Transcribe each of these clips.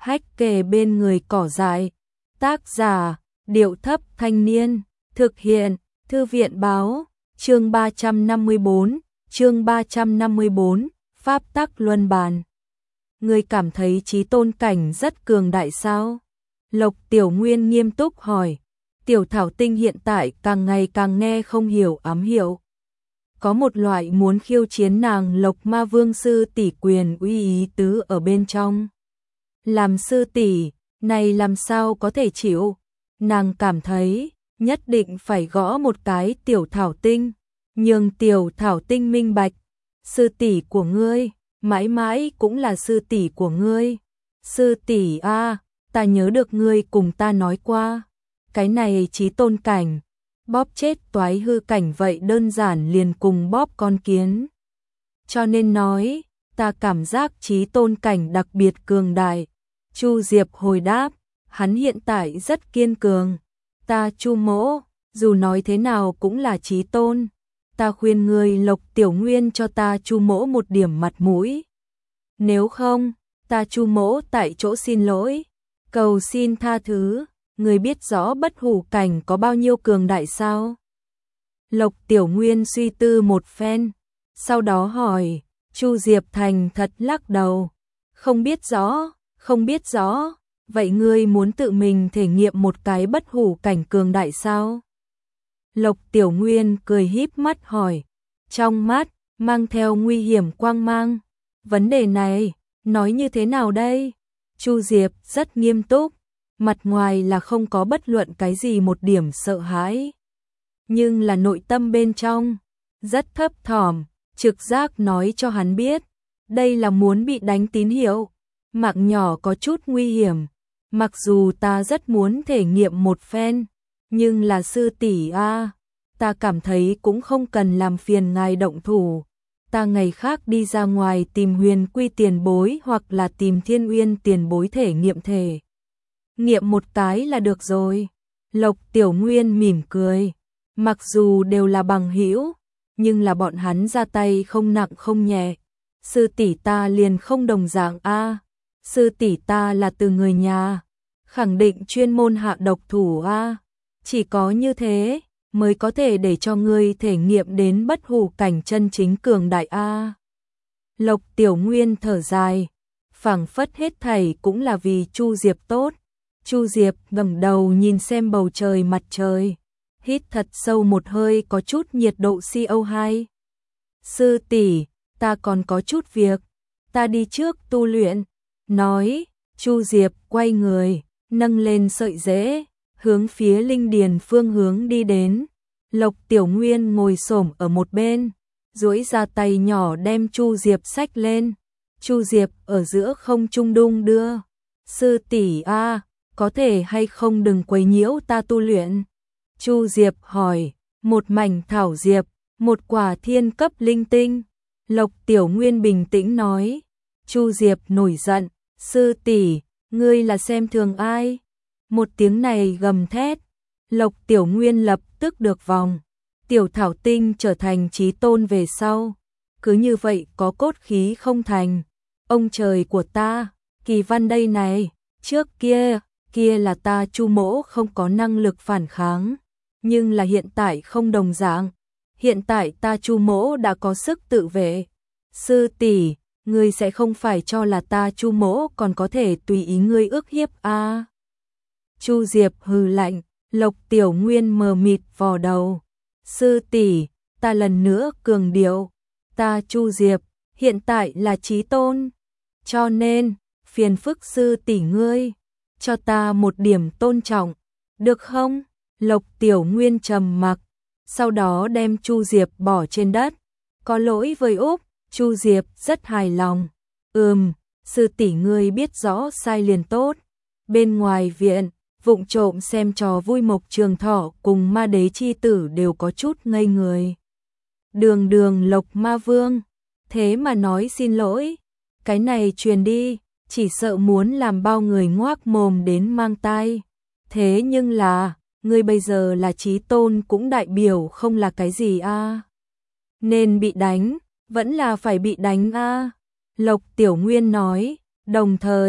hách kề bên người cỏ dại. Tác giả, Điệu Thấp Thanh Niên. Thực hiện, Thư viện Báo. Chương 354, Pháp tắc luân bàn. Ngươi cảm thấy Chí Tôn cảnh rất cường đại sao? Lộc Tiểu Nguyên nghiêm túc hỏi. Tiểu Thảo Tinh hiện tại càng ngày càng nghe không hiểu ám hiệu. Có một loại muốn khiêu chiến nàng Lộc Ma Vương sư tỷ quyền uy ý tứ ở bên trong. Làm sư tỷ, này làm sao có thể chịu? Nàng cảm thấy nhất định phải gõ một cái Tiểu Thảo Tinh, nhường Tiểu Thảo Tinh minh bạch, sư tỷ của ngươi mãi mãi cũng là sư tỷ của ngươi. Sư tỷ a, ta nhớ được ngươi cùng ta nói qua, cái này Chí Tôn cảnh, bóp chết toái hư cảnh vậy đơn giản liền cùng bóp con kiến. Cho nên nói, ta cảm giác Chí Tôn cảnh đặc biệt cường đại. Chu Diệp hồi đáp, hắn hiện tại rất kiên cường. Ta Chu mỗ, dù nói thế nào cũng là Chí Tôn. Ta khuyên người Lộc Tiểu Nguyên cho ta Chu mỗ một điểm mặt mũi. Nếu không, ta Chu mỗ tại chỗ xin lỗi, cầu xin tha thứ. Người biết rõ bất hủ cảnh có bao nhiêu cường đại sao? Lộc Tiểu Nguyên suy tư một phen, sau đó hỏi. Chu Diệp thành thật lắc đầu, không biết rõ, không biết rõ. Vậy ngươi muốn tự mình thể nghiệm một cái bất hủ cảnh cường đại sao? Lộc Tiểu Nguyên cười híp mắt hỏi, trong mắt mang theo nguy hiểm quang mang. Vấn đề này, nói như thế nào đây? Chu Diệp rất nghiêm túc, mặt ngoài là không có bất luận cái gì một điểm sợ hãi. Nhưng là nội tâm bên trong, rất thấp thỏm, trực giác nói cho hắn biết, đây là muốn bị đánh tín hiệu. Mạng nhỏ có chút nguy hiểm, mặc dù ta rất muốn thể nghiệm một phen, nhưng là sư tỷ a, ta cảm thấy cũng không cần làm phiền ngài động thủ. Ta ngày khác đi ra ngoài tìm Huyền Quy tiền bối hoặc là tìm Thiên Uyên tiền bối thể nghiệm một cái là được rồi. Lộc Tiểu Nguyên mỉm cười, mặc dù đều là bằng hữu, nhưng là bọn hắn ra tay không nặng không nhẹ. Sư tỷ ta liền không đồng dạng a, sư tỷ ta là từ người nhà, khẳng định chuyên môn hạ độc thủ a, chỉ có như thế mới có thể để cho ngươi thể nghiệm đến bất hủ cảnh chân chính cường đại a. Lộc Tiểu Nguyên thở dài, phảng phất hết thảy cũng là vì Chu Diệp tốt. Chu Diệp ngẩng đầu nhìn xem bầu trời mặt trời, hít thật sâu một hơi có chút nhiệt độ CO2. Sư tỷ, ta còn có chút việc, ta đi trước tu luyện. Nói, Chu Diệp quay người, nâng lên sợi rễ, hướng phía linh điền phương hướng đi đến. Lộc Tiểu Nguyên ngồi xổm ở một bên, duỗi ra tay nhỏ đem Chu Diệp xách lên. Chu Diệp ở giữa không trung đung đưa. Sư tỷ a, có thể hay không đừng quấy nhiễu ta tu luyện? Chu Diệp hỏi. Một mảnh thảo diệp, một quả thiên cấp linh tinh. Lộc Tiểu Nguyên bình tĩnh nói. Chu Diệp nổi giận, sư tỷ, ngươi là xem thường ai? Một tiếng này gầm thét, Lộc Tiểu Nguyên lập tức được vòng. Tiểu Thảo Tinh trở thành Chí Tôn về sau, cứ như vậy có cốt khí không thành. Ông trời của ta, Kỳ Văn đây này, trước kia là ta Chu mỗ không có năng lực phản kháng, nhưng là hiện tại không đồng dạng. Hiện tại ta Chu mỗ đã có sức tự vệ. Sư tỷ, ngươi sẽ không phải cho là ta Chu mỗ còn có thể tùy ý ngươi ức hiếp a? Chu Diệp hừ lạnh. Lộc Tiểu Nguyên mờ mịt vò đầu. Sư tỷ, ta lần nữa cường điệu, ta Chu Diệp hiện tại là Chí Tôn, cho nên phiền phức sư tỷ ngươi cho ta một điểm tôn trọng, được không? Lộc Tiểu Nguyên trầm mặc, sau đó đem Chu Diệp bỏ trên đất. Có lỗi với Úc. Chu Diệp rất hài lòng. Sư tỷ ngươi biết rõ sai liền tốt. Bên ngoài viện, vụng trộm xem trò vui Mộc Trường Thọ cùng Ma Đế chi tử đều có chút ngây người. Đường Lộc Ma Vương, thế mà nói xin lỗi, cái này truyền đi, chỉ sợ muốn làm bao người ngoác mồm đến mang tai. Thế nhưng là, ngươi bây giờ là Chí Tôn cũng đại biểu không là cái gì a? Nên bị đánh, vẫn là phải bị đánh a. Lộc Tiểu Nguyên nói, đồng thời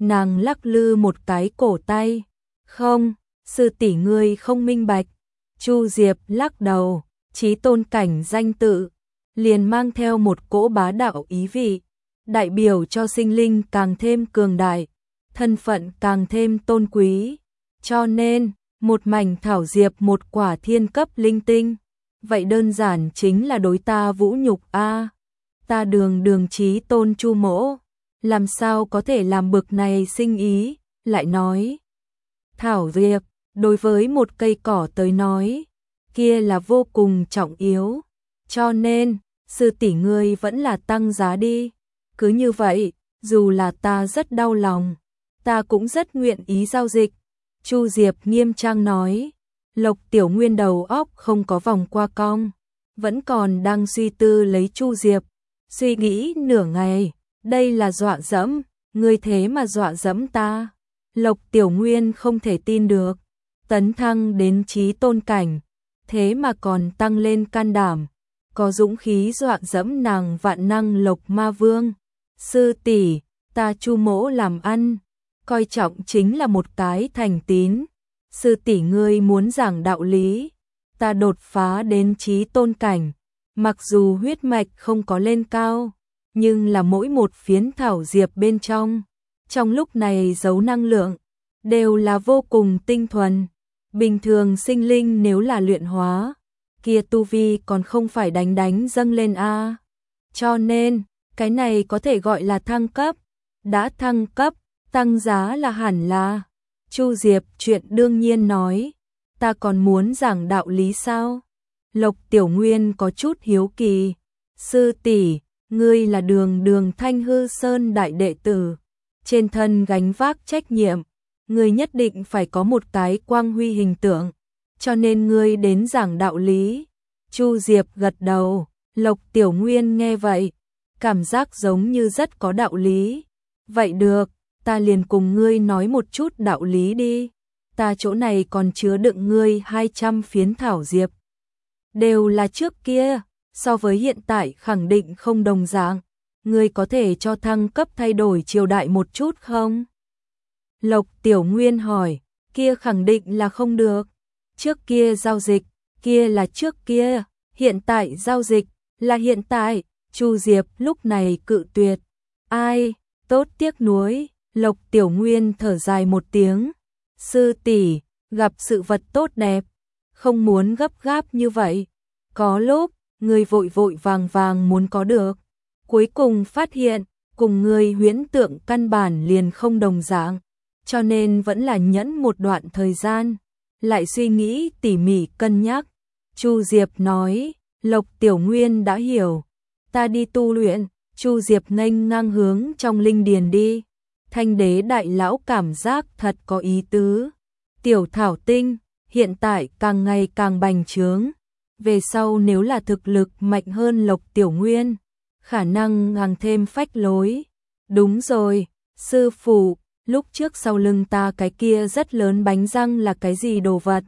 Nàng lắc lư một cái cổ tay. Không, sư tỷ ngươi không minh bạch. Chu Diệp lắc đầu, chí tôn cảnh danh tự, liền mang theo một cỗ bá đạo ý vị, đại biểu cho sinh linh càng thêm cường đại, thân phận càng thêm tôn quý. Cho nên, một mảnh thảo diệp một quả thiên cấp linh tinh, vậy đơn giản chính là đối ta vũ nhục a. Ta đường chí tôn Chu mỗ, làm sao có thể làm bực này sinh ý, lại nói. Thảo diệp, đối với một cây cỏ tới nói, kia là vô cùng trọng yếu, cho nên, sư tỷ ngươi vẫn là tăng giá đi. Cứ như vậy, dù là ta rất đau lòng, ta cũng rất nguyện ý giao dịch. Chu Diệp nghiêm trang nói. Lộc Tiểu Nguyên đầu óc không có vòng qua cong, vẫn còn đang suy tư lấy Chu Diệp, suy nghĩ nửa ngày, đây là dọa dẫm, ngươi thế mà dọa dẫm ta. Lộc Tiểu Nguyên không thể tin được, tấn thăng đến chí tôn cảnh, thế mà còn tăng lên can đảm, có dũng khí dọa dẫm nàng vạn năng Lộc Ma Vương. Sư tỷ, ta Chu mỗ làm ăn, coi trọng chính là một cái thành tín. Sư tỷ ngươi muốn giảng đạo lý, ta đột phá đến chí tôn cảnh, mặc dù huyết mạch không có lên cao, nhưng là mỗi một phiến thảo diệp bên trong lúc này giấu năng lượng, đều là vô cùng tinh thuần. Bình thường sinh linh nếu là luyện hóa, kia tu vi còn không phải đánh dâng lên a. Cho nên, cái này có thể gọi là thăng cấp, đã thăng cấp, tăng giá là hẳn là. Chu Diệp chuyện đương nhiên nói, ta còn muốn giảng đạo lý sao? Lộc Tiểu Nguyên có chút hiếu kỳ, sư tỷ, ngươi là đường Thanh Hư Sơn đại đệ tử, trên thân gánh vác trách nhiệm, ngươi nhất định phải có một cái quang huy hình tượng, cho nên ngươi đến giảng đạo lý. Chu Diệp gật đầu, Lộc Tiểu Nguyên nghe vậy, cảm giác giống như rất có đạo lý. Vậy được, ta liền cùng ngươi nói một chút đạo lý đi. Ta chỗ này còn chứa đựng ngươi 200 phiến thảo diệp. Đều là trước kia, so với hiện tại khẳng định không đồng dạng. Ngươi có thể cho thăng cấp thay đổi triều đại một chút không? Lộc Tiểu Nguyên hỏi, kia khẳng định là không được. Trước kia giao dịch, kia là trước kia, hiện tại giao dịch, là hiện tại. Chu Diệp lúc này cự tuyệt. Ai, tốt tiếc nuối. Lộc Tiểu Nguyên thở dài một tiếng. Sư tỷ, gặp sự vật tốt đẹp, không muốn gấp gáp như vậy. Có lúc, người vội vội vàng muốn có được, cuối cùng phát hiện, cùng người huyễn tượng căn bản liền không đồng dạng, cho nên vẫn là nhẫn một đoạn thời gian, lại suy nghĩ tỉ mỉ cân nhắc. Chu Diệp nói, Lộc Tiểu Nguyên đã hiểu, ta đi tu luyện. Chu Diệp nghênh ngang hướng trong linh điền đi. Thanh đế đại lão cảm giác thật có ý tứ. Tiểu thảo tinh, hiện tại càng ngày càng bành trướng. Về sau nếu là thực lực mạnh hơn Lộc Tiểu Nguyên, khả năng càng thêm phách lối. Đúng rồi, sư phụ, lúc trước sau lưng ta cái kia rất lớn bánh răng là cái gì đồ vật?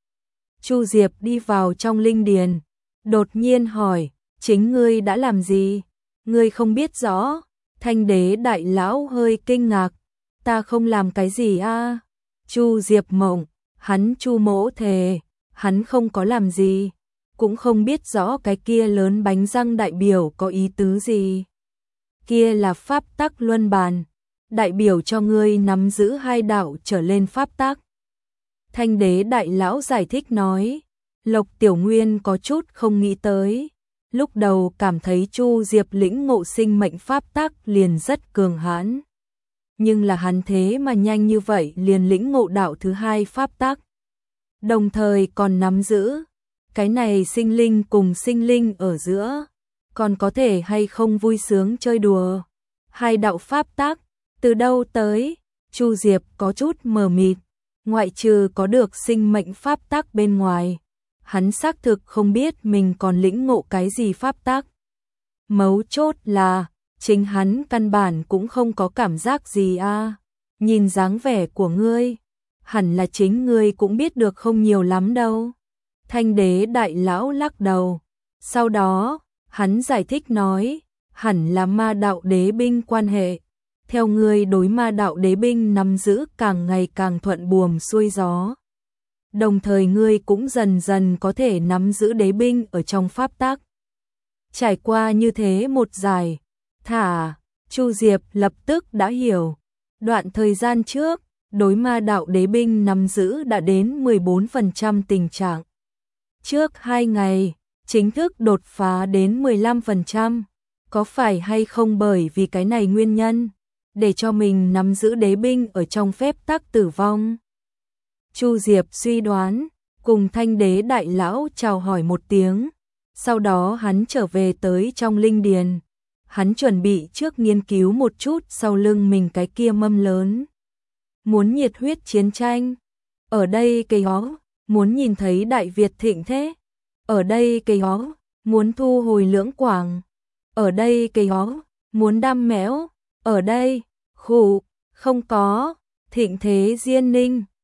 Chu Diệp đi vào trong linh điền, đột nhiên hỏi, chính ngươi đã làm gì? Ngươi không biết rõ. Thanh đế đại lão hơi kinh ngạc, ta không làm cái gì a. Chu Diệp mộng, hắn Chu mỗ thề, hắn không có làm gì, cũng không biết rõ cái kia lớn bánh răng đại biểu có ý tứ gì. Kia là pháp tắc luân bàn, đại biểu cho ngươi nắm giữ 2 đạo trở lên pháp tắc. Thanh đế đại lão giải thích nói. Lộc Tiểu Nguyên có chút không nghĩ tới. Lúc đầu cảm thấy Chu Diệp lĩnh ngộ sinh mệnh pháp tắc liền rất cường hãn. Nhưng là hắn thế mà nhanh như vậy liền lĩnh ngộ đạo thứ 2 pháp tắc. Đồng thời còn nắm giữ, cái này sinh linh cùng sinh linh ở giữa, còn có thể hay không vui sướng chơi đùa. 2 đạo pháp tắc, từ đâu tới? Chu Diệp có chút mờ mịt, ngoại trừ có được sinh mệnh pháp tắc bên ngoài. Hắn xác thực không biết mình còn lĩnh ngộ cái gì pháp tắc. Mấu chốt là, chính hắn căn bản cũng không có cảm giác gì a. Nhìn dáng vẻ của ngươi, hẳn là chính ngươi cũng biết được không nhiều lắm đâu. Thanh đế đại lão lắc đầu. Sau đó, hắn giải thích nói, hẳn là ma đạo đế binh quan hệ. theo ngươi đối ma đạo đế binh nắm giữ càng ngày càng thuận buồm xuôi gió. Đồng thời ngươi cũng dần dần có thể nắm giữ đế binh ở trong pháp tắc. Trải qua như thế một dài, Chu Diệp lập tức đã hiểu. Đoạn thời gian trước, đối ma đạo đế binh nắm giữ đã đến 14% tình trạng. Trước 2 ngày, chính thức đột phá đến 15%. Có phải hay không bởi vì cái này nguyên nhân, để cho mình nắm giữ đế binh ở trong phép tắc tử vong? Chu Diệp suy đoán, cùng Thanh Đế đại lão chào hỏi một tiếng, sau đó hắn trở về tới trong linh điền. Hắn chuẩn bị trước nghiên cứu một chút sau lưng mình cái kia mâm lớn. Muốn nhiệt huyết chiến tranh, ở đây cây hó, muốn nhìn thấy Đại Việt thịnh thế, ở đây cây hó, muốn thu hồi Lưỡng Quảng, ở đây cây hó, muốn đam mẽo, ở đây, không có, thịnh thế Diên Ninh.